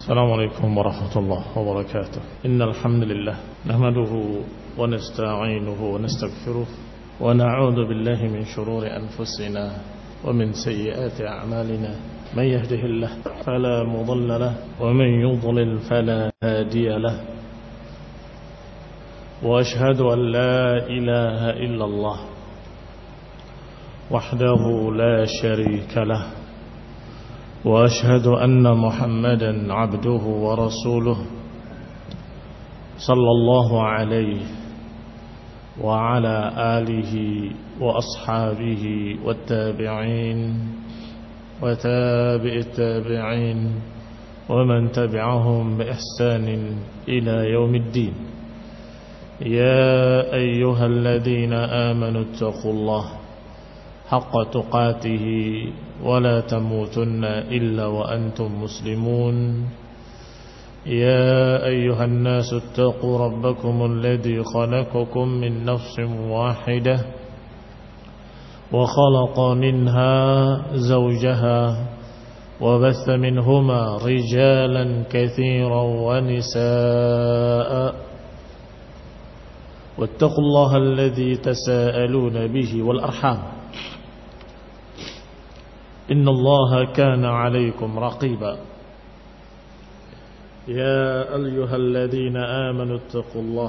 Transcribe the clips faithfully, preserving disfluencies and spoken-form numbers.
السلام عليكم ورحمة الله وبركاته. إن الحمد لله نحمده ونستعينه ونستغفره ونعوذ بالله من شرور أنفسنا ومن سيئات أعمالنا. من يهده الله فلا مضل له ومن يضلل فلا هادي له. وأشهد أن لا إله إلا الله وحده لا شريك له. وأشهد أن محمدا عبده ورسوله صلى الله عليه وعلى آله وأصحابه والتابعين وتابع التابعين ومن تبعهم بإحسان إلى يوم الدين. يا أيها الذين آمنوا اتقوا الله حق تقاته ولا تموتن إلا وأنتم مسلمون. يا أيها الناس اتقوا ربكم الذي خلقكم من نفس واحدة وخلق منها زوجها وبث منهما رجالا كثيرا ونساء واتقوا الله الذي تساءلون به والأرحام إن الله كان عليكم رقيبا. يا أيها الذين آمنوا اتقوا الله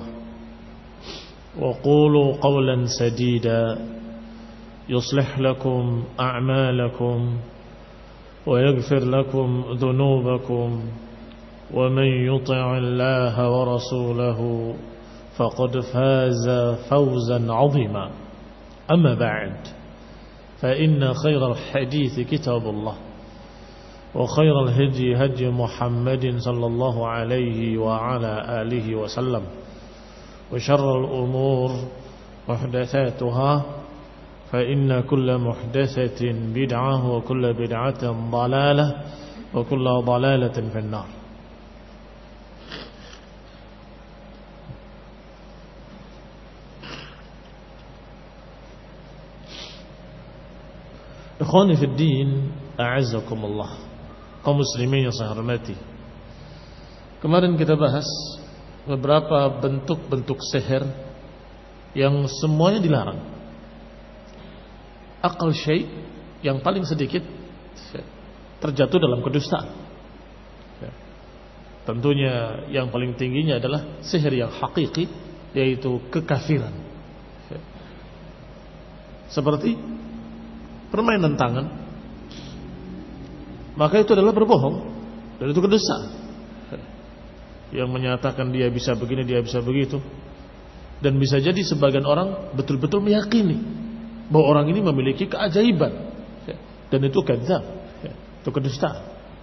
وقولوا قولا سديدا يصلح لكم أعمالكم ويغفر لكم ذنوبكم ومن يطع الله ورسوله فقد فاز فوزا عظيما. أما بعد فإن خير الحديث كتاب الله وخير الهدي هدي محمد صلى الله عليه وعلى آله وسلم وشر الأمور محدثاتها فإن كل محدثة بدعة وكل بدعة ضلالة وكل ضلالة في النار. Ikhwani fi din, a'azzakumullah, kaum muslimin yang saya hormati. Kemarin kita bahas beberapa bentuk-bentuk sihir yang semuanya dilarang. Aqal syai' yang paling sedikit terjatuh dalam kedustaan. Tentunya yang paling tingginya adalah sihir yang hakiki, yaitu kekafiran. Seperti permainan tangan, maka itu adalah berbohong dan itu kedustaan. Yang menyatakan dia bisa begini, dia bisa begitu, dan bisa jadi sebagian orang betul-betul meyakini bahwa orang ini memiliki keajaiban, dan itu kadzab, itu kedustaan.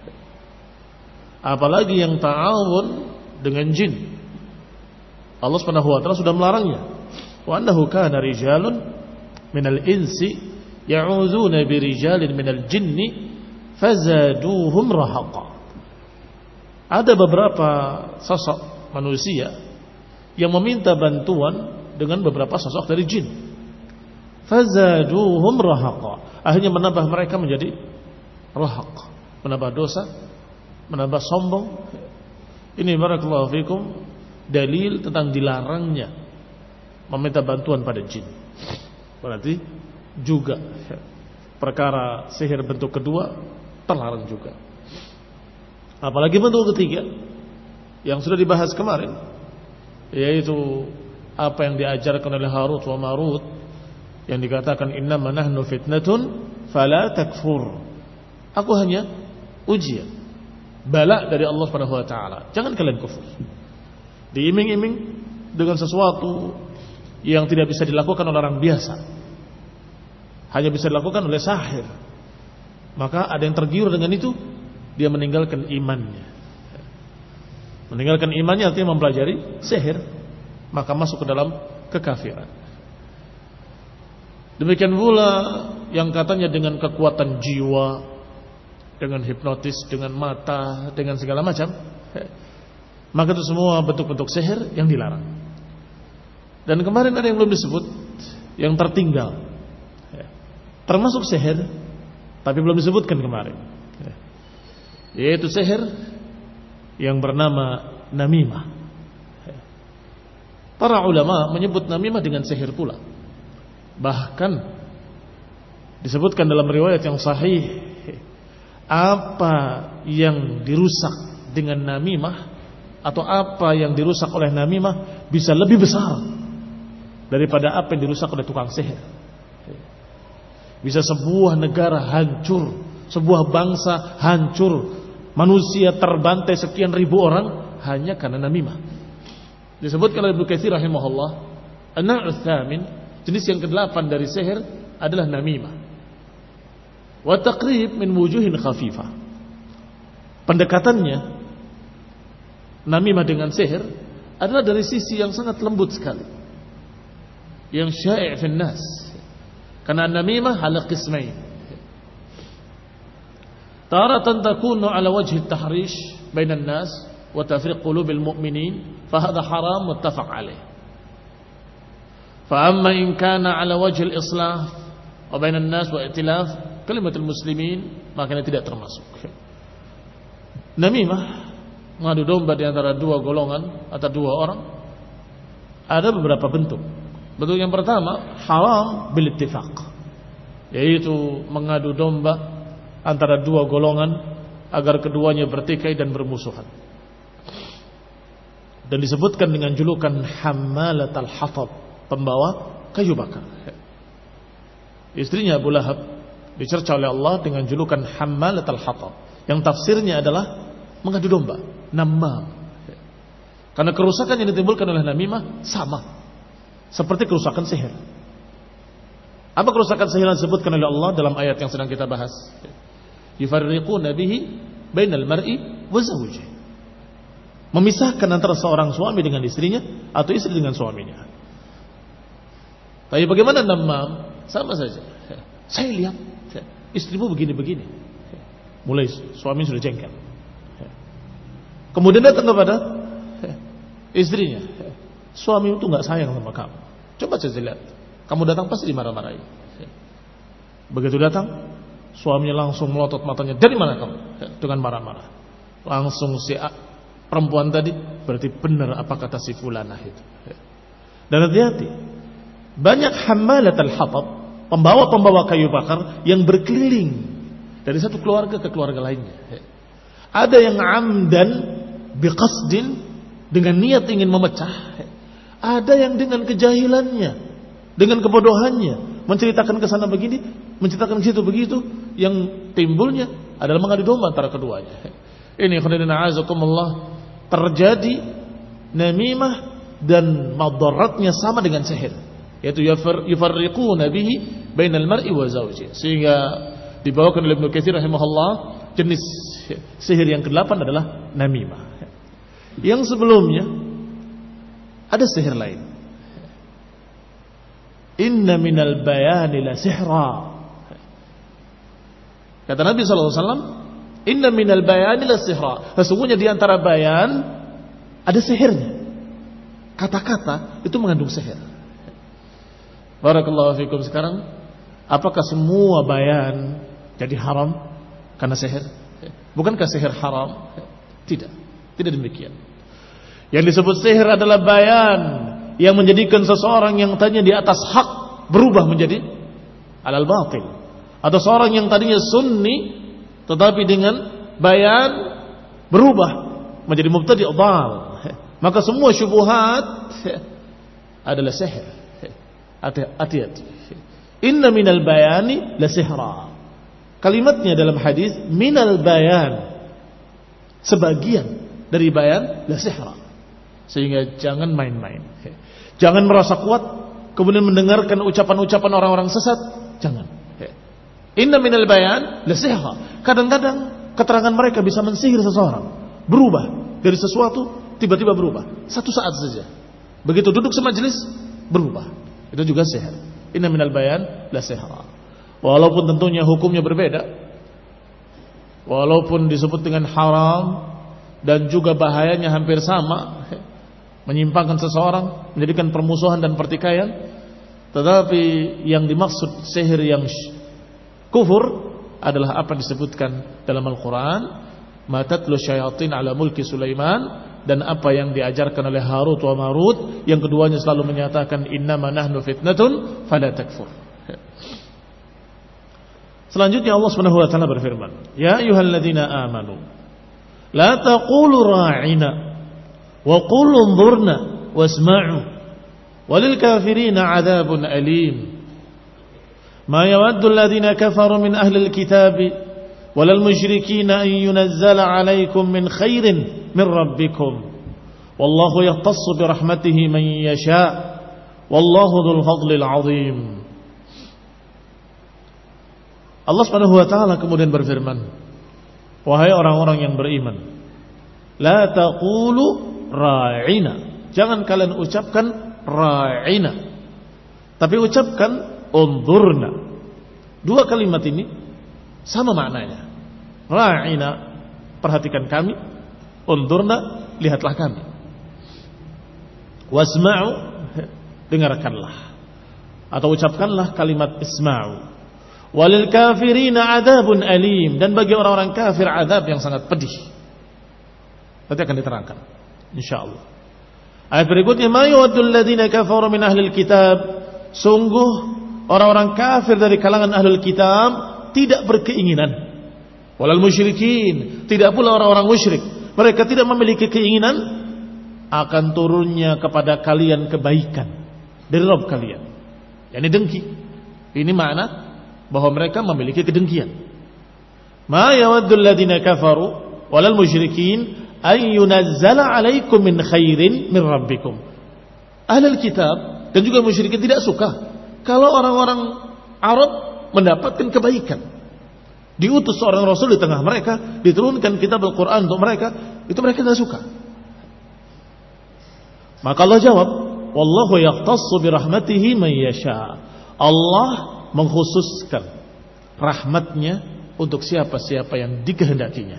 Apalagi yang ta'awun dengan jin, Allah Subhanahu wa taala sudah melarangnya. Wa annahu kana rijalun minal insi ya'udzuna birijalin minal jinni fazaduhum rahaqa. Ada beberapa sosok manusia yang meminta bantuan dengan beberapa sosok dari jin. Fazaduhum rahaqa, akhirnya menambah mereka menjadi rahaq, menambah dosa, menambah sombong. Ini barakallahu fikum dalil tentang dilarangnya meminta bantuan pada jin. Berarti juga perkara sihir bentuk kedua terlarang juga. Apalagi bentuk ketiga yang sudah dibahas kemarin, yaitu apa yang diajarkan oleh Harut wa Marut, yang dikatakan innama nahnu fitnatun fala takfur. Aku hanya ujian, bala dari Allah Subhanahu wa taala, jangan kalian kufur. Diiming-iming dengan sesuatu yang tidak bisa dilakukan oleh orang biasa, hanya bisa dilakukan oleh sahir. Maka ada yang tergiur dengan itu, dia meninggalkan imannya. Meninggalkan imannya artinya mempelajari sihir, maka masuk ke dalam kekafiran. Demikian pula yang katanya dengan kekuatan jiwa, dengan hipnotis, dengan mata, dengan segala macam, maka itu semua bentuk-bentuk sihir yang dilarang. Dan kemarin ada yang belum disebut, yang tertinggal, termasuk sihir, tapi belum disebutkan kemarin, yaitu sihir yang bernama namimah. Para ulama menyebut namimah dengan sihir pula. Bahkan disebutkan dalam riwayat yang sahih, apa yang dirusak dengan namimah atau apa yang dirusak oleh namimah bisa lebih besar daripada apa yang dirusak oleh tukang sihir. Bisa sebuah negara hancur, sebuah bangsa hancur, manusia terbantai sekian ribu orang hanya karena namimah. Disebutkan oleh Ibnu Katsir rahimahullah, an-naw'u tsamin, jenis yang kedelapan dari sihir adalah namimah. Wa taqrib min wujuhin khafifah. Pendekatannya namimah dengan sihir adalah dari sisi yang sangat lembut sekali, yang syai' fil nas. Karena namimah ala qismain. Taratan takunu ala wajhi at-tahrish bainan nas wa tafriq qulubil mu'minin fa hadha haram muttafaq alaih. Fa amma in kana ala wajhi al-islah wa bainan nas wa i'tilaf kalimatul muslimin, maka ini tidak termasuk. Namimah, mengadu domba di antara dua golongan atau dua orang, ada beberapa bentuk. Bentuk yang pertama haram bil ittifaq, yaitu mengadu domba antara dua golongan agar keduanya bertikai dan bermusuhan. Dan disebutkan dengan julukan hammalatal hatab, pembawa kayu bakar. Istrinya Abu Lahab dicerca oleh Allah dengan julukan hammalatal hatab, yang tafsirnya adalah mengadu domba, namam. Karena kerusakan yang ditimbulkan oleh namimah sama seperti kerusakan sihir. Apa kerusakan sihir yang disebutkan oleh Allah dalam ayat yang sedang kita bahas? Yufarriquna bihi bainal mar'i wa zawjihi. Memisahkan antara seorang suami dengan istrinya atau istri dengan suaminya. Tapi bagaimana namam? Sama saja. Saya lihat istrimu begini-begini. Mulai suami sudah jengkel. Kemudian datang kepada istrinya, suami itu nggak sayang sama kamu. Coba saja lihat, kamu datang pasti dimarah-marahi. Begitu datang, suaminya langsung melotot matanya. Dari mana kamu? Dengan marah-marah. Langsung si perempuan tadi, berarti benar apa kata si fulanah itu. Dan hati-hati, banyak hammalatul hatab, pembawa-pembawa kayu bakar yang berkeliling dari satu keluarga ke keluarga lainnya. Ada yang amdan biqasdin, dengan niat ingin memecah. Ada yang dengan kejahilannya, dengan kebodohannya, menceritakan ke sana begini, menceritakan ke situ begitu, yang timbulnya adalah mengadu domba antara keduanya. Ini khairuna azakumullah, terjadi namimah dan madaratnya sama dengan sihir, yaitu yufarriquna bihi bainal mar'i wa zawjihi. Sehingga dibawakan oleh Ibnu Katsir rahimahullah, jenis sihir yang kedelapan adalah namimah. Yang sebelumnya ada sihir lain. Inna minal bayani la sihra. Kata Nabi sallallahu alaihi wasallam, inna minal bayani la sihra. Sesungguhnya di antara bayan ada sihirnya. Kata-kata itu mengandung sihir. Barakallahu fikum. Sekarang, apakah semua bayan jadi haram karena sihir? Bukankah sihir haram? Tidak. Tidak demikian. Yang disebut sihir adalah bayan yang menjadikan seseorang yang tadinya di atas hak berubah menjadi alal batil, atau seorang yang tadinya sunni tetapi dengan bayan berubah menjadi mubtadi' dhal. Maka semua syubhat adalah sihir. Hati-hati. Inna minal bayani la sihra. Kalimatnya dalam hadis minal bayan, sebagian dari bayan la sihra. Sehingga jangan main-main. Jangan merasa kuat kemudian mendengarkan ucapan-ucapan orang-orang sesat. Jangan. Inna minal bayan la sihra. Kadang-kadang keterangan mereka bisa mensihir seseorang, berubah dari sesuatu tiba-tiba berubah satu saat saja. Begitu duduk semajelis berubah. Itu juga sihir. Inna minal bayan la sihra. Walaupun tentunya hukumnya berbeda, walaupun disebut dengan haram dan juga bahayanya hampir sama, menyimpangkan seseorang, menjadikan permusuhan dan pertikaian, tetapi yang dimaksud sihir yang kufur adalah apa disebutkan dalam Al-Quran, ma tatlu syayatin ala mulki Sulaiman, dan apa yang diajarkan oleh Harut wa Marut, yang keduanya selalu menyatakan innama nahnu fitnatun fala takfur. Selanjutnya Allah Subhanahu wa taala berfirman, ya ayyuhalladzina amanu la taqulu ra'ina wa qulu unzurna wasma'u walil kafirina 'adzabun alim. Ma yawaddu alladhina kafaru min ahli alkitabi walal musyrikina an yunazzala 'alaykum min khairin min rabbikum wallahu yahtassu bi rahmatihi man yasha wallahu dzul fadlil 'adzim. Allah Subhanahu wa taala kemudian berfirman, wahai orang-orang yang beriman, la taqulu ra'ina, jangan kalian ucapkan ra'ina, tapi ucapkan unzurna. Dua kalimat ini sama maknanya. Ra'ina, perhatikan kami, unzurna, lihatlah kami. Wasma'u, dengarkanlah, atau ucapkanlah kalimat isma'u. Walil kafirina adzabun alim, dan bagi orang-orang kafir azab yang sangat pedih. Nanti akan diterangkan insyaallah. Ayat berikutnya, ma yawaddul ladzina kafaru min ahlil kitab, sungguh orang-orang kafir dari kalangan ahlul kitab tidak berkeinginan. Walal musyrikin, tidak pula orang-orang musyrik, mereka tidak memiliki keinginan akan turunnya kepada kalian kebaikan dari Rabb kalian. Yani dengki. Ini makna bahwa mereka memiliki kedengkian. Ma yawaddul ladzina kafaru walal musyrikin ay yunazzala 'alaikum min khairin min rabbikum. Ahlul kitab dan juga musyrikin tidak suka kalau orang-orang Arab mendapatkan kebaikan. Diutus seorang rasul di tengah mereka, diturunkan kitab Al-Qur'an untuk mereka, itu mereka tidak suka. Maka Allah jawab, wallahu yahtassu bi rahmatihi man yasha. Allah mengkhususkan rahmatnya untuk siapa-siapa yang dikehendakinya.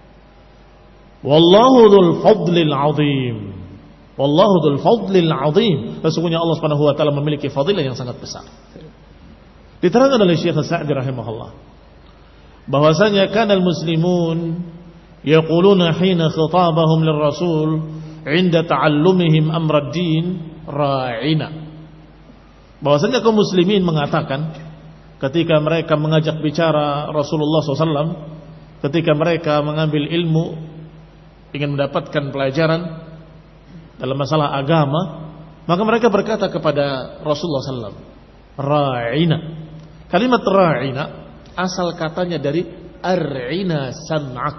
Wallahu dzul fadlil azim. Wallahu dzul fadlil azim. Sesungguhnya Allah Subhanahu wa taala memiliki fadilah yang sangat besar. Diterangkan oleh Syekh Sa'di rahimahullah bahwasanya kanal muslimun yaquluna hina khitabahum lirrasul 'inda ta'allumihim amrad din ra'ina. Bahwasanya kaum muslimin mengatakan ketika mereka mengajak bicara Rasulullah shallallahu alaihi wasallam, ketika mereka mengambil ilmu, ingin mendapatkan pelajaran dalam masalah agama, maka mereka berkata kepada Rasulullah shallallahu alaihi wasallam, ra'ina. Kalimat ra'ina asal katanya dari ar'ina sam'ak.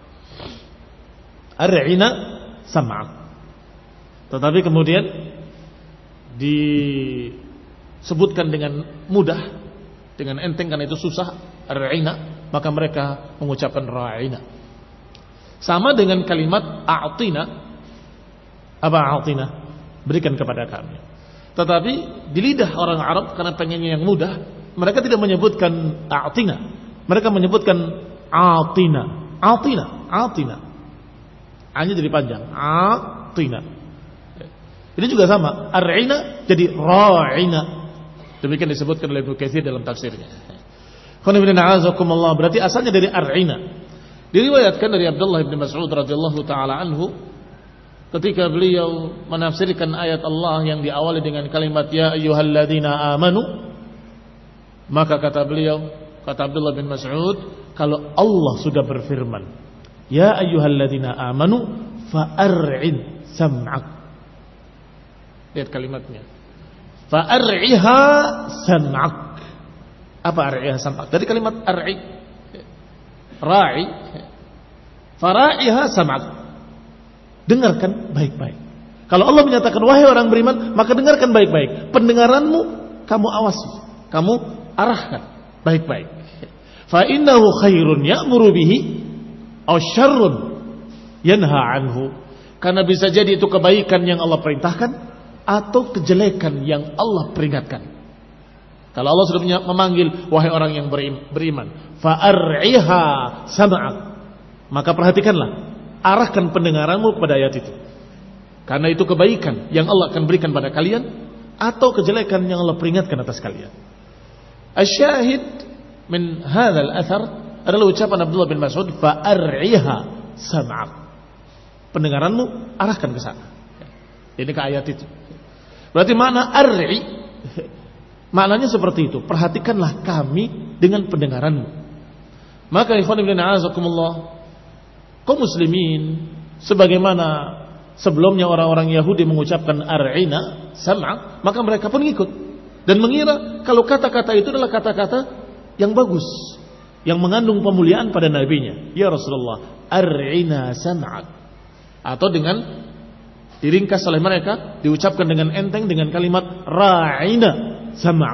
Ar'ina sam'ak. Tetapi kemudian di sebutkan dengan mudah, dengan enteng karena itu susah, ra'ina, maka mereka mengucapkan ra'ina. Sama dengan kalimat a'tina. Apa a'tina? Berikan kepada kami. Tetapi di lidah orang Arab karena pengennya yang mudah, mereka tidak menyebutkan a'tina. Mereka menyebutkan a'tina. A'tina, a'tina. A-nya jadi panjang. A'tina. Ini juga sama. Ar-'ina jadi ra'ina. Demikian disebutkan oleh Ibnu Katsir dalam tafsirnya. Berarti asalnya dari ar-'ina. Diriwayatkan dari Abdullah bin Mas'ud radhiyallahu taala anhu ketika beliau menafsirkan ayat Allah yang diawali dengan kalimat ya ayyuhalladzina amanu, maka kata beliau, kata Abdullah bin Mas'ud, kalau Allah sudah berfirman ya ayyuhalladzina amanu fa'ar'in sam'ak. Lihat kalimatnya, fa'ar'iha sam'ak. Apa ar'iha sam'ak? Dari kalimat ar'i, ra'i, fara'iha sam'ak. Dengarkan baik-baik. Kalau Allah menyatakan wahai orang beriman, maka dengarkan baik-baik. Pendengaranmu kamu awasi, kamu arahkan baik-baik. Fa innahu khairun ya'muru bihi aw syarrun yanha anhu. Karena bisa jadi itu kebaikan yang Allah perintahkan atau kejelekan yang Allah peringatkan. Kalau Allah sudah memanggil wahai orang yang beriman, fa'ar'iha sam'ak, maka perhatikanlah, arahkan pendengaranmu kepada ayat itu. Karena itu kebaikan yang Allah akan berikan pada kalian atau kejelekan yang Allah peringatkan atas kalian. Asyahid min hadzal athar, adalah ucapan Abdullah bin Mas'ud, fa'ar'iha sam'ak. Pendengaranmu arahkan ke sana. Ini ke ayat itu. Berarti makna ar'i, maknanya seperti itu. Perhatikanlah kami dengan pendengaranmu. Maka ikhwan ibn a'azakumullah, kaum muslimin, sebagaimana sebelumnya orang-orang Yahudi mengucapkan ar'ina sam'a, maka mereka pun ikut dan mengira kalau kata-kata itu adalah kata-kata yang bagus, yang mengandung pemuliaan pada nabinya. Ya Rasulullah, ar'ina sam'ak. Atau dengan diringkas oleh mereka, diucapkan dengan enteng dengan kalimat ra'ina sam'ak.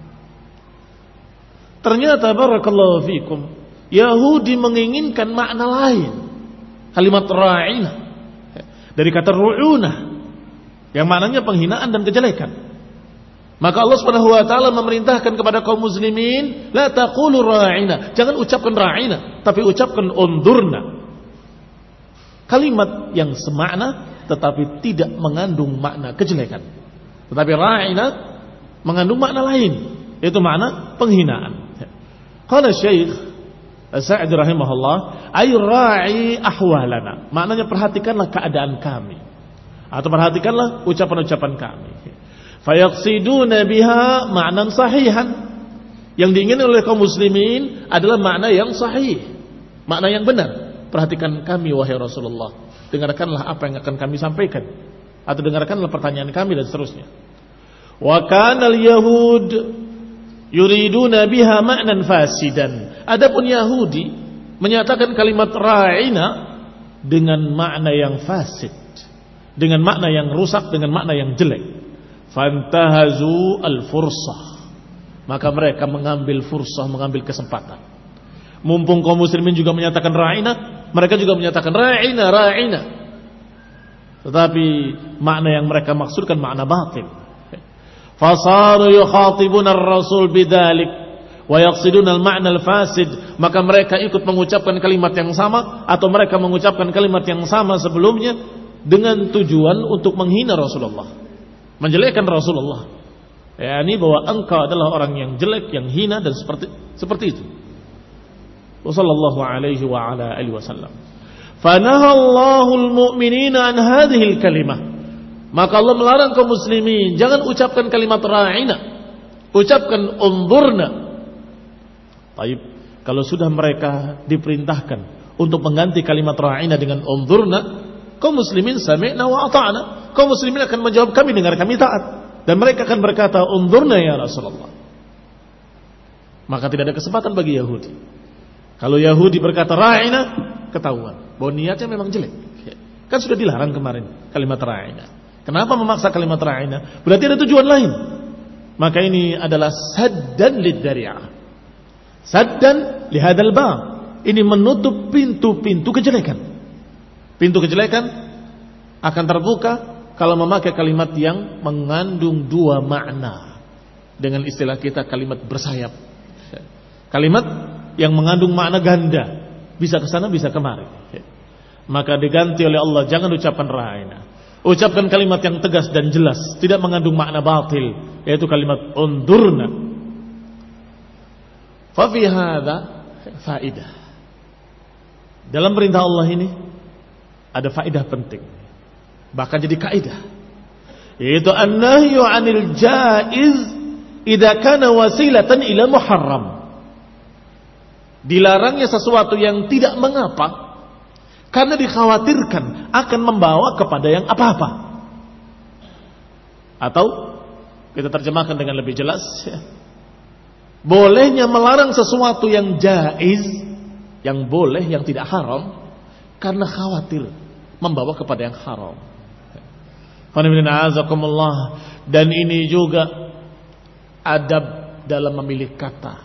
Ternyata barakallahu fikum, Yahudi menginginkan makna lain kalimat ra'ina dari kata ru'unah yang maknanya penghinaan dan kejelekan. Maka Allah Subhanahu wa taala memerintahkan kepada kaum muslimin, la taqulu ra'ina, jangan ucapkan ra'ina, tapi ucapkan undurna. Kalimat yang semakna tetapi tidak mengandung makna kejelekan. Tetapi ra'ina mengandung makna lain, yaitu makna penghinaan. Qala Syekh Sa'id rahimahullah, ay ra'i ahwalana. Maknanya perhatikanlah keadaan kami, atau perhatikanlah ucapan-ucapan kami. Fayaqsiduna biha ma'nan sahihan. Yang diinginkan oleh kaum muslimin adalah makna yang sahih, makna yang benar. Perhatikan kami wahai Rasulullah, dengarkanlah apa yang akan kami sampaikan, atau dengarkanlah pertanyaan kami dan seterusnya. Wa kana al-yahud yuriduna biha ma'nan fasidan. Adapun Yahudi menyatakan kalimat ra'ina dengan makna yang fasid, dengan makna yang rusak, dengan makna yang jelek. Fantahazu al-fursah, maka mereka mengambil fursah, mengambil kesempatan. Mumpung kaum muslimin juga menyatakan ra'ina, mereka juga menyatakan ra'ina, ra'ina. Tetapi makna yang mereka maksudkan makna batil. Fasaru yukhatibuna ar-rasul bidzalik wa yaqsiduna al-ma'na al-fasid, maka mereka ikut mengucapkan kalimat yang sama, atau mereka mengucapkan kalimat yang sama sebelumnya dengan tujuan untuk menghina Rasulullah, menjelekkan Rasulullah. Ya, ini bahwa engkau adalah orang yang jelek, yang hina, dan seperti seperti itu. Wassallallahu alaihi wa ala alihi wasallam. Fanahallahu al-mu'minina an hadhihi al-kalimah. Maka Allah melarang kaum muslimin, jangan ucapkan kalimat ra'ina, ucapkan unzurna. Baik, kalau sudah mereka diperintahkan untuk mengganti kalimat ra'ina dengan unzurna, kaum muslimin sami'na wa ata'na. Kaum muslimin akan menjawab, kami dengar, kami taat. Dan mereka akan berkata, unzurna ya Rasulullah. Maka tidak ada kesempatan bagi Yahudi. Kalau Yahudi berkata ra'ina, ketahuan bahwa niatnya memang jelek. Kan sudah dilarang kemarin kalimat ra'ina. Kenapa memaksa kalimat ra'ina? Berarti ada tujuan lain. Maka ini adalah saddan lid-dari'ah, saddan lihadal bab. Ini menutup pintu-pintu kejelekan. Pintu kejelekan akan terbuka kalau memakai kalimat yang mengandung dua makna. Dengan istilah kita, kalimat bersayap. Kalimat yang mengandung makna ganda, bisa ke sana, bisa kemari. Maka diganti oleh Allah, jangan ucapkan ra'ina, ucapkan kalimat yang tegas dan jelas, tidak mengandung makna batil, yaitu kalimat undurna. Fa fi hadza faidah. Dalam perintah Allah ini ada faedah penting, bahkan jadi kaidah, yaitu an-nahyu 'anil jaiz idza kana wasilatan ila muharram. Dilarangnya sesuatu yang tidak mengapa karena dikhawatirkan akan membawa kepada yang apa-apa. Atau kita terjemahkan dengan lebih jelas, ya, bolehnya melarang sesuatu yang jaiz, yang boleh, yang tidak haram, karena khawatir membawa kepada yang haram. Dan ini juga adab dalam memilih kata.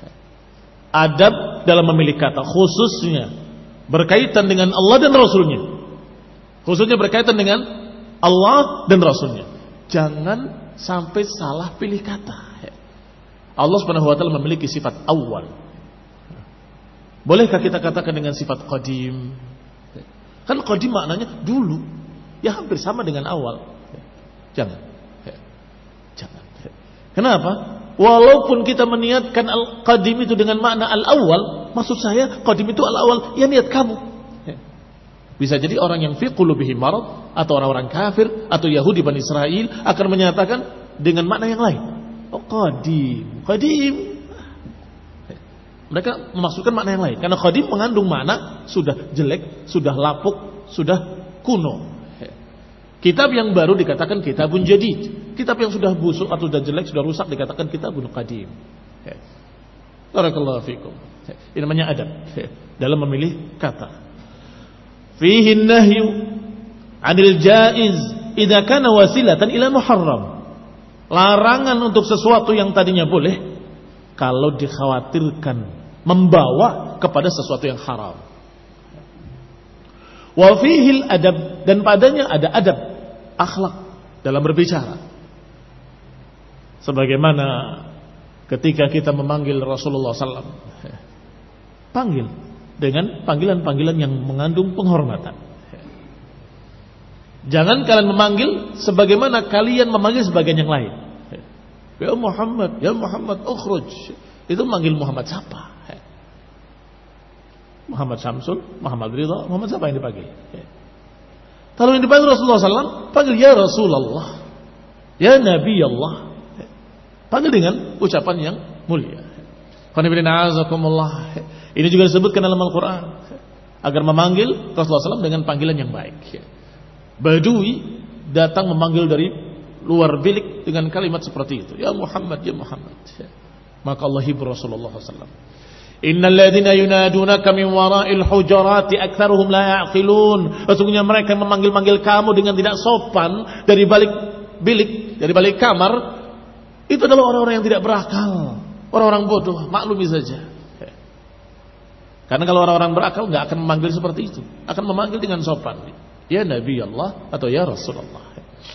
Adab dalam memilih kata, khususnya berkaitan dengan Allah dan Rasulnya. Khususnya berkaitan dengan Allah dan Rasulnya. Jangan sampai salah pilih kata. Allah Subhanahu wa taala memiliki sifat awal. Bolehkah kita katakan dengan sifat qadim? Kan qadim maknanya dulu, ya hampir sama dengan awal. Jangan. Jangan. Kenapa? Walaupun kita meniatkan al-qadim itu dengan makna al-awwal, maksud saya qadim itu al-awwal, ya niat kamu. Bisa jadi orang yang fi qulubihim marad atau orang-orang kafir atau Yahudi Bani Israel akan menyatakan dengan makna yang lain. Oh, qadim, qadim. Mereka memaksudkan makna yang lain karena qadim mengandung makna sudah jelek, sudah lapuk, sudah kuno. Kitab yang baru dikatakan kitabun jadid. Kitab yang sudah busuk atau sudah jelek, sudah rusak dikatakan kitabun qadim. Barakallahu fikum. Ini namanya adab dalam memilih kata. Fihi an-nahyu 'anil jaiz idza kana wasilatan ila muharram. Larangan untuk sesuatu yang tadinya boleh kalau dikhawatirkan membawa kepada sesuatu yang haram. Wa fihi al-adab, dan padanya ada adab, akhlak dalam berbicara. Sebagaimana ketika kita memanggil Rasulullah sallallahu alaihi wasallam, panggil dengan panggilan-panggilan yang mengandung penghormatan. Jangan kalian memanggil sebagaimana kalian memanggil sebagian yang lain. Ya Muhammad, ya Muhammad, ukhruj. Itu manggil Muhammad siapa? Muhammad Syamsul, Muhammad Ridha, Muhammad siapa yang dipanggil? Kalau yang dipanggil Rasulullah sallallahu alaihi wasallam, panggil ya Rasulullah, ya Nabi Allah. Panggil dengan ucapan yang mulia. Ini juga disebutkan dalam Al-Quran agar memanggil Rasulullah sallallahu alaihi wasallam dengan panggilan yang baik. Badui datang memanggil dari luar bilik dengan kalimat seperti itu, ya Muhammad, ya Muhammad. Maka Allah hibur Rasulullah sallallahu alaihi wasallam. Innal ladzina yunadunaka min wara'il hujurati aktsaruhum la ya'qilun. Sesungguhnya mereka yang memanggil-manggil kamu dengan tidak sopan dari balik bilik, dari balik kamar, itu adalah orang-orang yang tidak berakal, orang-orang bodoh, maklumi saja. Karena kalau orang-orang berakal enggak akan memanggil seperti itu, akan memanggil dengan sopan. Ya Nabi Allah atau ya Rasulullah.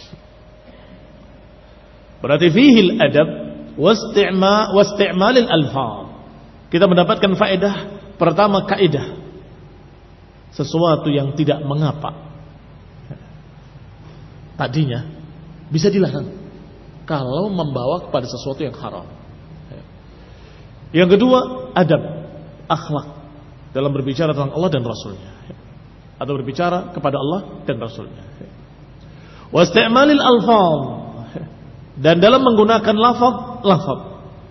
Berarti fihil adab wasti'ma wasti'malil alfaz. Kita mendapatkan faedah pertama, kaidah sesuatu yang tidak mengapa tadinya bisa dilarang kalau membawa kepada sesuatu yang haram. Yang kedua, adab, akhlak dalam berbicara tentang Allah dan Rasulnya, atau berbicara kepada Allah dan Rasulnya. Wasti'malil alfaz, dan dalam menggunakan lafaz, lafaz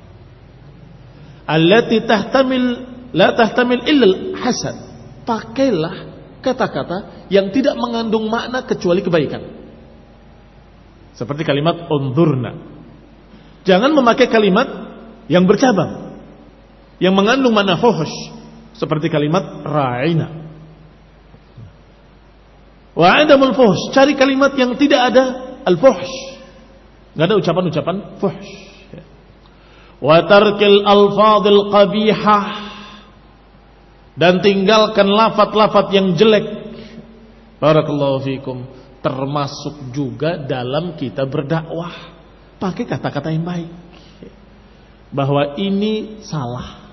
allati tahtamil la tahtamil illa al-hasan. Pakailah kata-kata yang tidak mengandung makna kecuali kebaikan. Seperti kalimat unzurna. Jangan memakai kalimat yang bercabang, yang mengandung makna fuhsh, seperti kalimat ra'ina. Wa adamul fuhsh, cari kalimat yang tidak ada al-fuhsh. Enggak ada ucapan-ucapan fuhsh. Wa tarkil alfadhil qabihah, dan tinggalkan lafaz-lafaz yang jelek. Barakallahu fikum. Termasuk juga dalam kita berdakwah, pakai kata-kata yang baik, bahwa ini salah,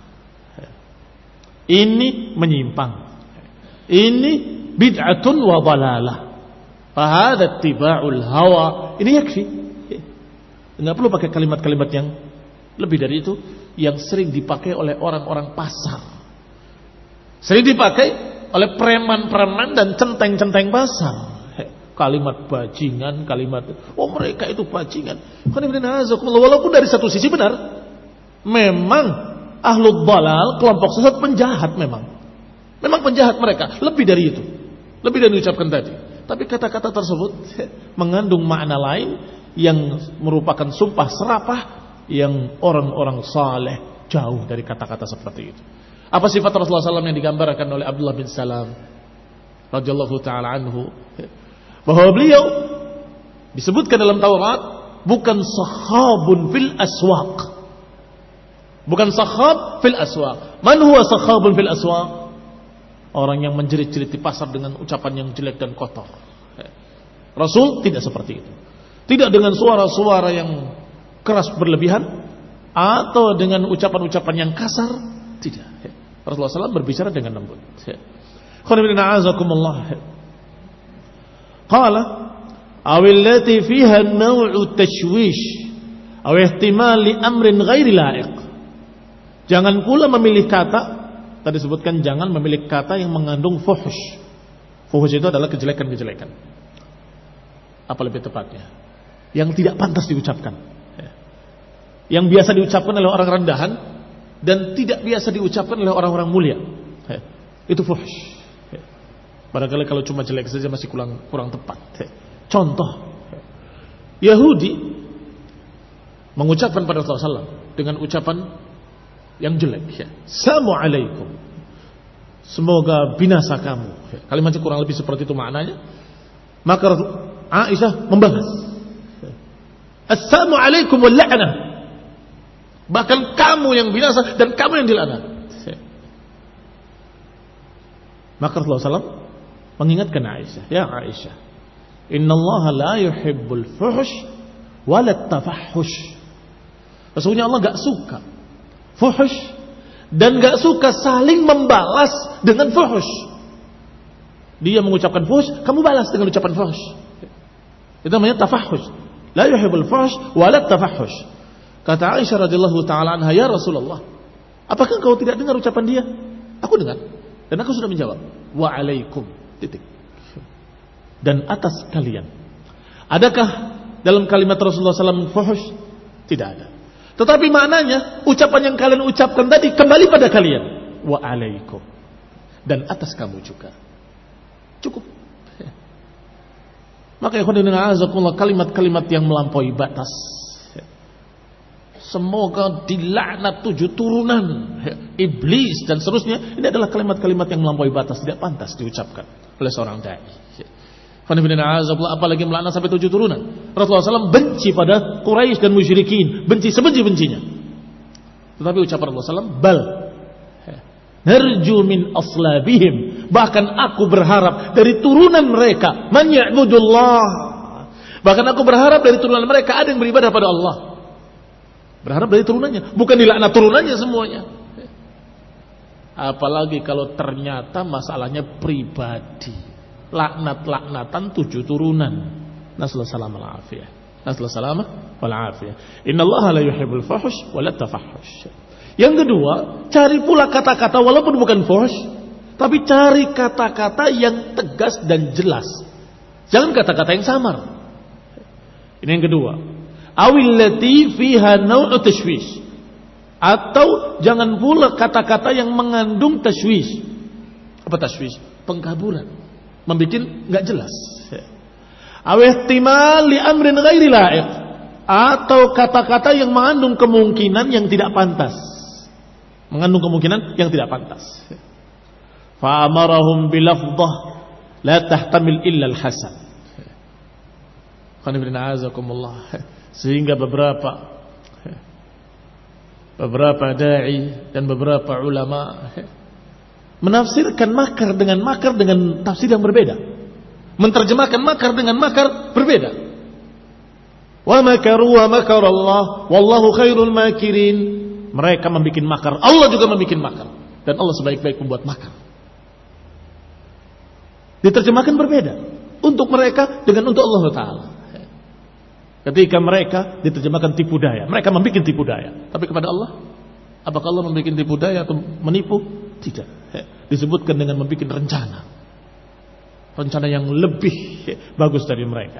ini menyimpang, ini bid'atun wa dhalalah, fa hadza ittiba'ul hawa. Ini yakfi. Enggak perlu pakai kalimat-kalimat yang lebih dari itu, yang sering dipakai oleh orang-orang pasar, sering dipakai oleh preman-preman dan centeng-centeng pasar. Kalimat bajingan, kalimat oh mereka itu bajingan. Walaupun dari satu sisi benar, memang ahlul dhalal, kelompok sesat, penjahat memang. Memang penjahat mereka, lebih dari itu, lebih dari diucapkan tadi. Tapi kata-kata tersebut mengandung makna lain yang merupakan sumpah serapah, yang orang-orang saleh jauh dari kata-kata seperti itu. Apa sifat Rasulullah sallallahu alaihi wasallam yang digambarkan oleh Abdullah bin Salam radhiyallahu taala anhu, bahwa beliau disebutkan dalam Taurat bukan sakhabun fil aswaq, bukan sakhab fil aswaq. Man huwa sakhabun fil aswaq? Orang yang menjerit-jerit di pasar dengan ucapan yang jelek dan kotor. Rasul tidak seperti itu. Tidak dengan suara-suara yang keras berlebihan atau dengan ucapan-ucapan yang kasar. Tidak. Rasulullah sallallahu alaihi wasallam berbicara dengan lembut. Khonibina azakumullah. Qala awillati fiha naw'u tashwish aw ihtimal li amrin ghairi la'iq. Jangan pula memilih kata tadi sebutkan jangan memilih kata yang mengandung fuhsh. Fuhsh itu adalah kejelekan-kejelekan. Apa lebih tepatnya? Yang tidak pantas diucapkan. Yang biasa diucapkan oleh orang rendahan dan tidak biasa diucapkan oleh orang-orang mulia. Itu fuhsh. Barangkali kalau cuma jelek saja masih kurang kurang tepat. Contoh, Yahudi mengucapkan pada Rasulullah shallallahu alaihi wasallam dengan ucapan yang jelek. Assalamualaikum, semoga binasa kamu. Kalimatnya kurang lebih seperti itu maknanya. Maka Aisyah membalas, Assalamualaikum wal la'nah. Bahkan kamu yang binasa dan kamu yang dilaknat. Maka Rasulullah shallallahu alaihi wasallam mengingatkan Aisyah, ya Aisyah, innallaha la yuhibbul fuhsh walat tafahhush. Sesungguhnya Allah gak suka fuhsh dan gak suka saling membalas dengan fuhsh. Dia mengucapkan fuhsh, kamu balas dengan ucapan fuhsh. Itu namanya tafahhush. La yuhibbul fuhsh walat tafahhush. Kata Aisyah radhiyallahu taala anha, ya Rasulullah, apakah kau tidak dengar ucapan dia? Aku dengar dan aku sudah menjawab, wa alaikum, titik. Dan atas kalian. Adakah dalam kalimat Rasulullah shallallahu alaihi wasallam fuhsh? Tidak ada. Tetapi maknanya ucapan yang kalian ucapkan tadi kembali pada kalian, wa alaikum, dan atas kamu juga. Cukup. Maka ya khairanazaqullah, kalimat-kalimat yang melampaui batas, semoga dilaknat tujuh turunan iblis dan seterusnya, ini adalah kalimat-kalimat yang melampaui batas, tidak pantas diucapkan oleh seorang dai. Apalagi melaknat sampai tujuh turunan. Rasulullah shallallahu alaihi wasallam benci pada Quraisy dan musyrikin, benci sebenci-bencinya. Tetapi ucapan Rasulullah shallallahu alaihi wasallam, bal narju min aslabihim, bahkan aku berharap dari turunan mereka man ya'budullah, bahkan aku berharap dari turunan mereka ada yang beribadah pada Allah. Berharap dari turunannya, bukan dilaknat turunannya semuanya. Apalagi kalau ternyata masalahnya pribadi, laknat-laknatan tujuh turunan. Nasallahu salamah wal afiyah. Nasallahu salamah wal afiyah. Innallaha la yuhibbul fuhsh wa la tafahhush. Yang kedua, cari pula kata-kata walaupun bukan fuhsh, tapi cari kata-kata yang tegas dan jelas. Jangan kata-kata yang samar. Ini yang kedua. Awillati fiha naw'u tashwish. Atau jangan pula kata-kata yang mengandung tashwish. Apa tashwish? Pengkaburan, membuat enggak jelas. Aw ihtimal li amrin ghairi la'iq, atau kata-kata yang mengandung kemungkinan yang tidak pantas. Mengandung kemungkinan yang tidak pantas. Fa amarahum bi lafdhah la tahtamil illa al-hasan. Sehingga beberapa beberapa dai dan beberapa ulama menafsirkan makar dengan makar dengan tafsir yang berbeda, menterjemahkan makar dengan makar berbeda. Wa makaru wa makarallah wallahu khairul makirin. Mereka membuat makar, Allah juga membuat makar, dan Allah sebaik-baik pembuat makar. Diterjemahkan berbeda untuk mereka dengan untuk Allah Ta'ala. Ketika mereka diterjemahkan tipu daya, mereka membuat tipu daya. Tapi kepada Allah, apakah Allah membuat tipu daya atau menipu? Tidak. Disebutkan dengan membuat rencana, rencana yang lebih bagus dari mereka.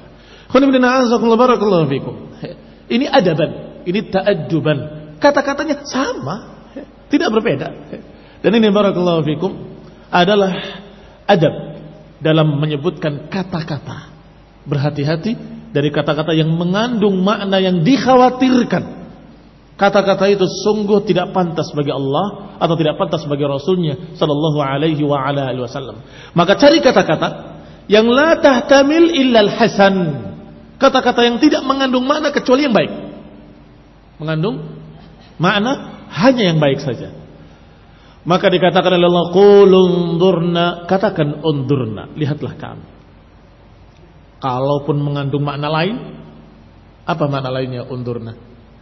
Ini adaban, ini ta'adduban. Kata-katanya sama, tidak berbeda. Dan ini barakallahu fikum adalah adab dalam menyebutkan kata-kata. Berhati-hati dari kata-kata yang mengandung makna yang dikhawatirkan. Kata-kata itu sungguh tidak pantas bagi Allah atau tidak pantas bagi Rasulnya sallallahu alaihi wa ala alihi wasallam. Maka cari kata-kata yang la tahtamil illal hasan. Kata-kata yang tidak mengandung makna kecuali yang baik. Mengandung makna hanya yang baik saja. Maka dikatakan oleh Allah, qul undurna, katakan undurna, lihatlah kami. Kalaupun mengandung makna lain, apa makna lainnya undurna?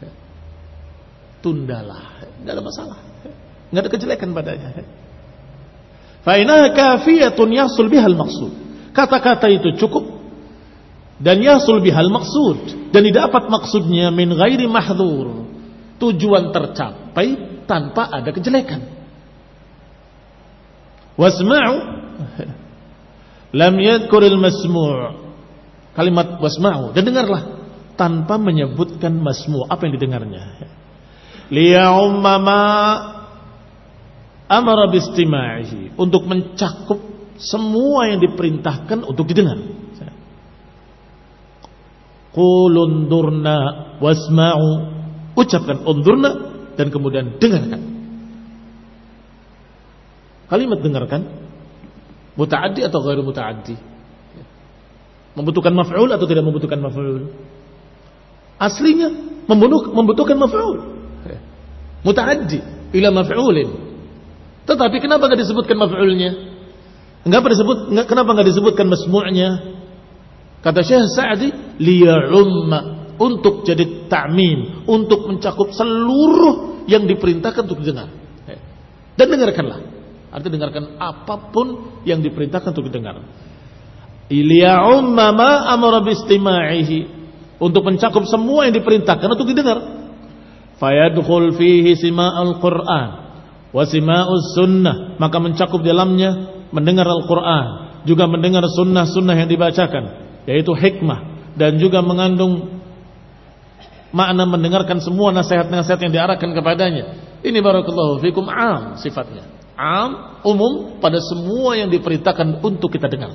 Tundalah, enggak ada masalah, enggak ada kejelekan padanya. Fa innaha kafiyatun yahsul bihal maqsud. Kata-kata itu cukup dan yahsul bihal maqsud, dan didapat maksudnya min ghairi mahdhur. Tujuan tercapai tanpa ada kejelekan. Wasma'u lam yadhkuril masmu'. Kalimat wasma'u, dan dengarlah tanpa menyebutkan masmu', apa yang didengarnya. Liya'umma ma amara bistima'ihi, untuk mencakup semua yang diperintahkan untuk didengar. Qul undurna wasma'u, ucapkan undurna dan kemudian dengarkan. Kalimat dengarkan muta'addi atau ghairu muta'addi? Membutuhkan maf'ul atau tidak membutuhkan maf'ul? Aslinya membutuhkan maf'ul, muta'addi ila maf'ulin. Tetapi kenapa enggak disebutkan maf'ulnya? Enggak disebut, kenapa enggak disebutkan masmu'nya? Kata Syekh Sa'di, liya'umma, untuk jadi ta'mim, untuk mencakup seluruh yang diperintahkan untuk didengar. Dan dengarkanlah. Artinya dengarkan apapun yang diperintahkan untuk didengar. Liya'umma ma amara bistima'ihi, untuk mencakup semua yang diperintahkan untuk didengar. Fayadkhul fihi sima'ul Qur'an wa sima'us sunnah, maka mencakup dalamnya mendengar Al-Quran, juga mendengar sunnah-sunnah yang dibacakan, yaitu hikmah, dan juga mengandung makna mendengarkan semua nasihat-nasihat yang diarahkan kepadanya. Ini barakallahu fikum am sifatnya, am, umum pada semua yang diperintahkan untuk kita dengar.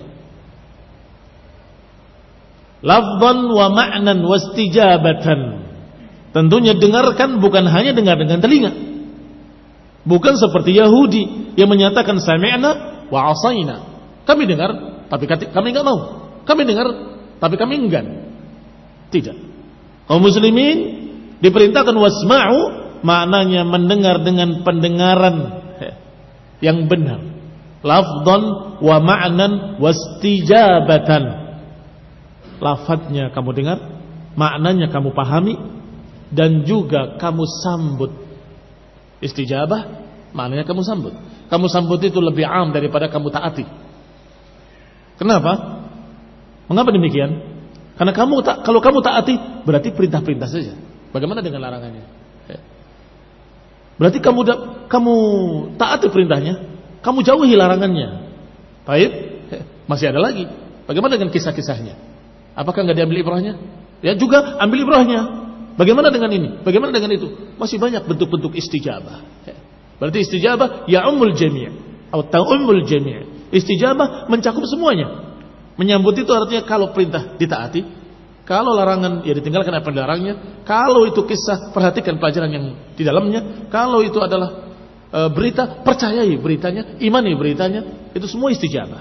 Lafdhan wa ma'nan wastijabatan, tentunya dengarkan bukan hanya dengar dengan telinga, bukan seperti Yahudi yang menyatakan sami'na wa asaina, kami dengar tapi kami enggak mau, kami dengar tapi kami enggan. Tidak. Kaum muslimin diperintahkan wasma'u, maknanya mendengar dengan pendengaran yang benar. Lafdhan wa ma'nan wastijabatan, lafadznya kamu dengar, maknanya kamu pahami, dan juga kamu sambut. Istijabah maknanya kamu sambut. Kamu sambut itu lebih am daripada kamu taati. Kenapa? Mengapa demikian? Karena kamu tak, kalau kamu taati berarti perintah-perintah saja. Bagaimana dengan larangannya? Berarti kamu kamu taati perintahnya, kamu jauhi larangannya. Baik, masih ada lagi. Bagaimana dengan kisah-kisahnya? Apakah enggak diambil ibrahnya? Ya juga ambil ibrahnya. Bagaimana dengan ini? Bagaimana dengan itu? Masih banyak bentuk-bentuk istijabah. Berarti istijabah ya'ummul jami' atau ta'ummul jami'. Istijabah mencakup semuanya. Menyambut itu artinya kalau perintah ditaati, kalau larangan ya ditinggalkan apa yang dilarangnya, kalau itu kisah perhatikan pelajaran yang di dalamnya, kalau itu adalah e, berita percayai beritanya, imani beritanya, itu semua istijabah.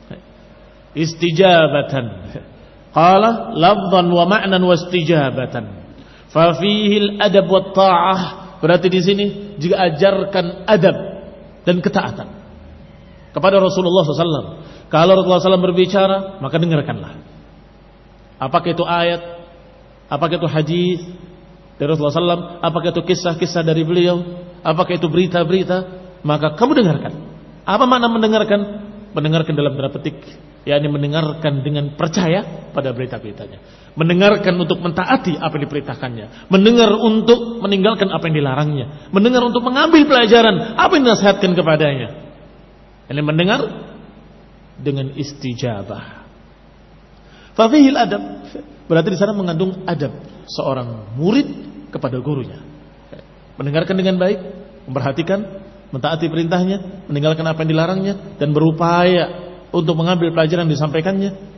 Istijabatan. Qala lafdhan wa ma'nan wastijabatan. Fa fihi al-adab wat ta'ah. Berarti di sini jika ajarkan adab dan ketaatan kepada Rasulullah shallallahu alaihi wasallam. Kalau Rasulullah shallallahu alaihi wasallam berbicara, maka dengarkanlah. Apakah itu ayat, apakah itu hadis dari Rasulullah shallallahu alaihi wasallam, apakah itu kisah-kisah dari beliau, apakah itu berita-berita, maka kamu dengarkan. Apa makna mendengarkan? Mendengarkan dalam tanda petik, yakni mendengarkan dengan percaya pada berita-beritanya. Mendengarkan untuk mentaati apa yang diperintahkannya. Mendengar untuk meninggalkan apa yang dilarangnya. Mendengar untuk mengambil pelajaran apa yang dinasihatkan kepadanya. Ini mendengar dengan istijabah. Fafihil adab, berarti di sana mengandung adab seorang murid kepada gurunya. Mendengarkan dengan baik, memperhatikan, mentaati perintahnya, meninggalkan apa yang dilarangnya, dan berupaya untuk mengambil pelajaran yang disampaikannya.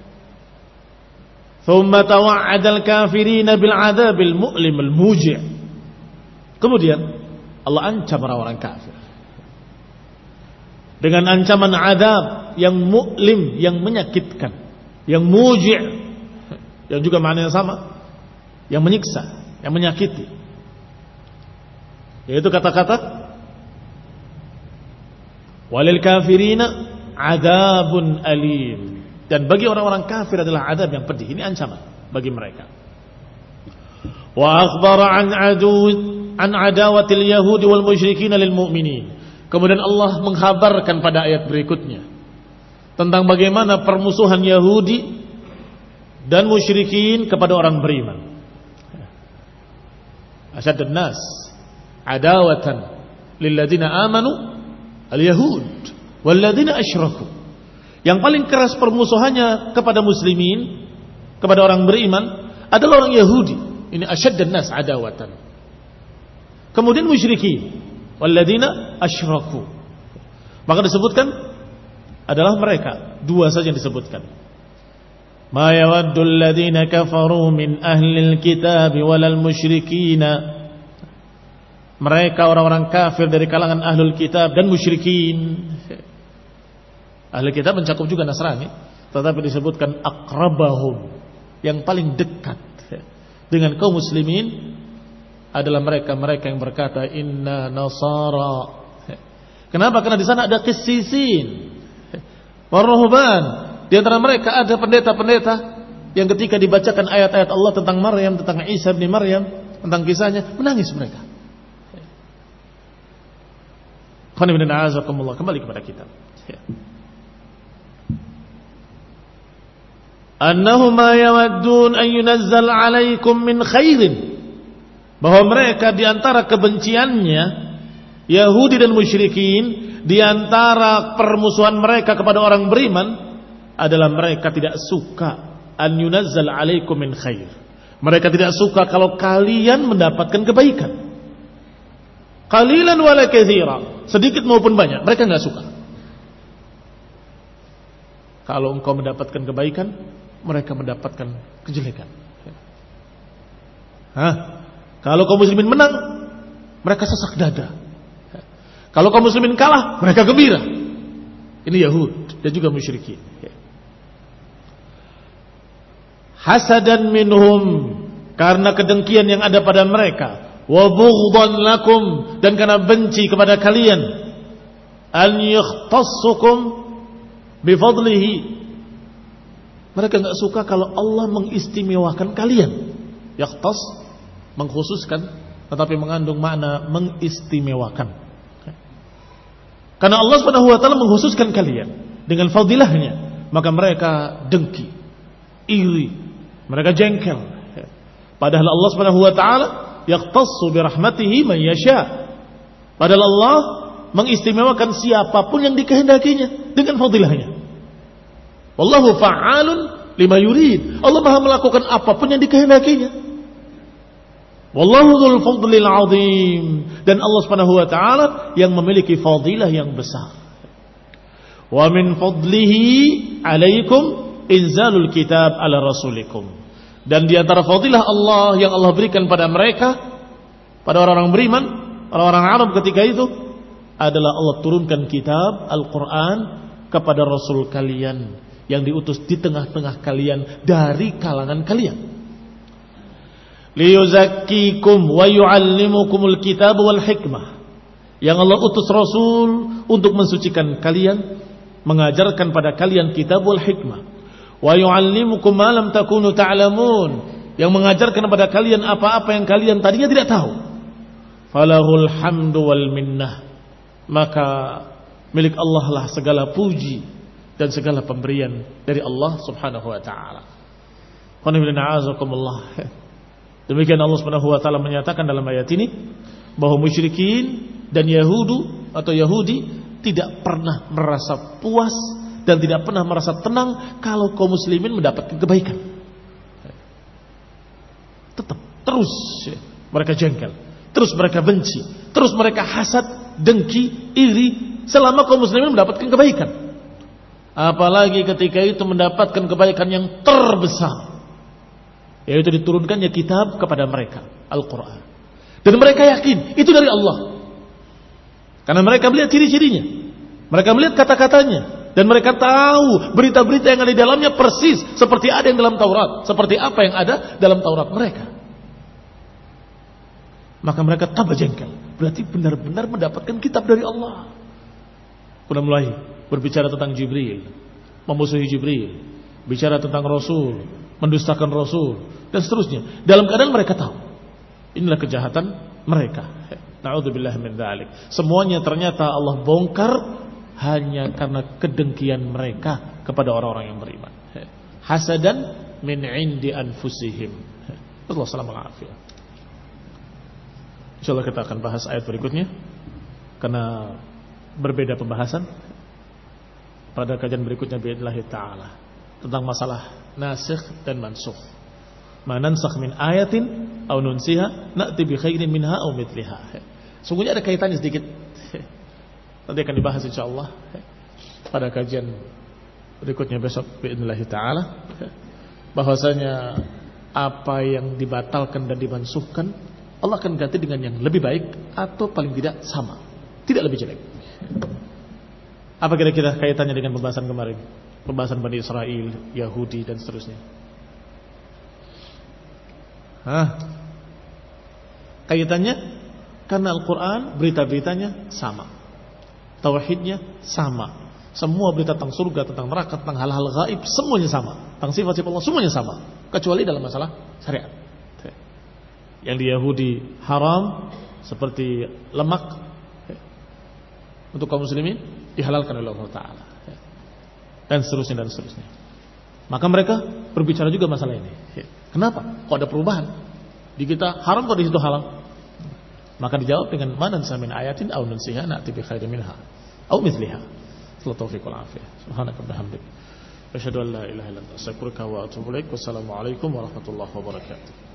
Thumma tawa'adal kafirina bil adabil mu'lim al muji'. Kemudian Allah ancam orang-orang kafir dengan ancaman adab yang mu'lim, yang menyakitkan, yang muji', yang juga maknanya sama, yang menyiksa, yang menyakiti. Yaitu kata-kata walil kafirina adabun alim. Dan bagi orang-orang kafir adalah adab yang pedih. Ini ancaman bagi mereka. Wa akhbara an adu an adawatil yahudi wal musyrikin lil mu'minin. Kemudian Allah mengkhabarkan pada ayat berikutnya tentang bagaimana permusuhan Yahudi dan musyrikin kepada orang beriman. Asyadun nas adawatan lil ladzina amanu al yahud walladzina asyraku. Yang paling keras permusuhannya kepada muslimin, kepada orang beriman adalah orang Yahudi. Ini asyaddan nas adawatan. Kemudian musyrikin, walladzina asyraku. Maka disebutkan adalah mereka, dua saja yang disebutkan. Ma yawaddul ladzina kafaru min ahlil kitab walal musyrikina. Mereka orang-orang kafir dari kalangan ahlul kitab dan musyrikin. Ahlul kitab mencakup juga Nasrani, tetapi disebutkan aqrabahum, yang paling dekat dengan kaum muslimin adalah mereka-mereka yang berkata inna nasara. Kenapa? Karena di sana ada qissisin, warahban. Di antara mereka ada pendeta-pendeta yang ketika dibacakan ayat-ayat Allah tentang Maryam, tentang Isa bin Maryam, tentang kisahnya, menangis mereka. Kembali kepada kitab. Annahuma yawaddun an yunazzal alaikum min khairin. Bahwa mereka di antara kebenciannya Yahudi dan musyrikin, di antara permusuhan mereka kepada orang beriman adalah mereka tidak suka an yunazzal alaikum min khair. Mereka tidak suka kalau kalian mendapatkan kebaikan. Qalilan wala katsira, sedikit maupun banyak, mereka enggak suka. Kalau engkau mendapatkan kebaikan, mereka mendapatkan kejelekan. Hah? Kalau kaum muslimin menang, mereka sesak dada. Kalau kaum muslimin kalah, mereka gembira. Ini Yahud dan juga musyrikin. Hasadan minhum, karena kedengkian yang ada pada mereka. Wa bughdhan lakum, dan karena benci kepada kalian. An yakhtassukum bifadlihi, mereka enggak suka kalau Allah mengistimewakan kalian. Yakhtas, mengkhususkan, tetapi mengandung makna mengistimewakan. Karena Allah Subhanahu wa taala mengkhususkan kalian dengan fadilahnya, maka mereka dengki, iri, mereka jengkel. Padahal Allah Subhanahu wa taala yaqtassu bi rahmatihi man yasha. Padahal Allah mengistimewakan siapapun yang dikehendakinya dengan fadilahnya. Wallahu fa'alun lima yurid. Allah Maha melakukan apapun yang dikehendakinya. Wallahu dzul fadlil 'adzim, dan Allah Subhanahu wa taala yang memiliki fadilah yang besar. Wa min fadlihi 'alaikum inzalul kitab ala rasulikum. Dan di antara fadilah Allah yang Allah berikan pada mereka, pada orang-orang beriman, orang-orang Arab ketika itu, adalah Allah turunkan kitab Al-Quran kepada Rasul kalian yang diutus di tengah-tengah kalian dari kalangan kalian. Liyuzakkikum wa yu'allimukumul kitab wal hikmah. Yang Allah utus Rasul untuk mensucikan kalian, mengajarkan pada kalian kitab wal hikmah. Wa yu'allimukum ma lam takunu ta'lamun, yang mengajarkan kepada kalian apa-apa yang kalian tadinya tidak tahu. Falahul hamdu wal minnah, maka milik Allah lah segala puji dan segala pemberian dari Allah Subhanahu wa taala. Demikian Allah Subhanahu wa taala menyatakan dalam ayat ini bahwa musyrikin dan Yahudu atau Yahudi tidak pernah merasa puas dan tidak pernah merasa tenang kalau kaum muslimin mendapatkan kebaikan. Tetap terus mereka jengkel, terus mereka benci, terus mereka hasad, dengki, iri selama kaum muslimin mendapatkan kebaikan. Apalagi ketika itu mendapatkan kebaikan yang terbesar, yaitu diturunkannya kitab kepada mereka, Al-Quran. Dan mereka yakin itu dari Allah, karena mereka melihat ciri-cirinya, mereka melihat kata-katanya, dan mereka tahu berita-berita yang ada di dalamnya persis seperti ada yang dalam Taurat, seperti apa yang ada dalam Taurat mereka. Maka mereka tambah jengkel, berarti benar-benar mendapatkan kitab dari Allah. Sudah mulai berbicara tentang Jibril, memusuhi Jibril, bicara tentang Rasul, mendustakan Rasul, dan seterusnya. Dalam keadaan mereka tahu inilah kejahatan mereka. Na'udzubillah min dzalik. Semuanya ternyata Allah bongkar hanya karena kedengkian mereka kepada orang-orang yang beriman. Hasadan min indi anfusihim. Allah salamu alaihi. Insyaallah kita akan bahas ayat berikutnya karena berbeda pembahasan. pada kajian berikutnya biidznillah taala tentang masalah nasikh dan mansukh. Ma nansakh min ayatin aw nunsiha na'ti bi khairin minha aw mithliha. Sungguhnya ada kaitannya sedikit. Nanti akan dibahas insyaallah pada kajian berikutnya besok biidznillah taala, bahwasanya apa yang dibatalkan dan dimansuhkan Allah akan ganti dengan yang lebih baik atau paling tidak sama, tidak lebih jelek. Apa kira-kira kaitannya dengan pembahasan kemarin? Pembahasan Bani Israel, Yahudi dan seterusnya. Hah? Kaitannya karena Al-Quran berita-beritanya sama, tauhidnya sama, semua berita tentang surga, tentang neraka, tentang hal-hal gaib semuanya sama, tentang sifat-sifat Allah semuanya sama, kecuali dalam masalah syariat. Yang di Yahudi haram seperti lemak untuk kaum muslimin dihalalkan oleh Allah Ta'ala, dan seterusnya dan seterusnya. Maka mereka berbicara juga masalah ini. Kenapa? Kok ada perubahan? Di kita haram kok di situ halal? Maka dijawab dengan manan samin ayatin aw nunsiha na'ti bi khairin minha aw mithliha. Taufiq wal afiyah. Subhanaka wa bihamdik. Asyhadu an la ilaha illa anta astaghfiruka wa atubu ilaik. Wassalamu alaikum warahmatullahi wabarakatuh.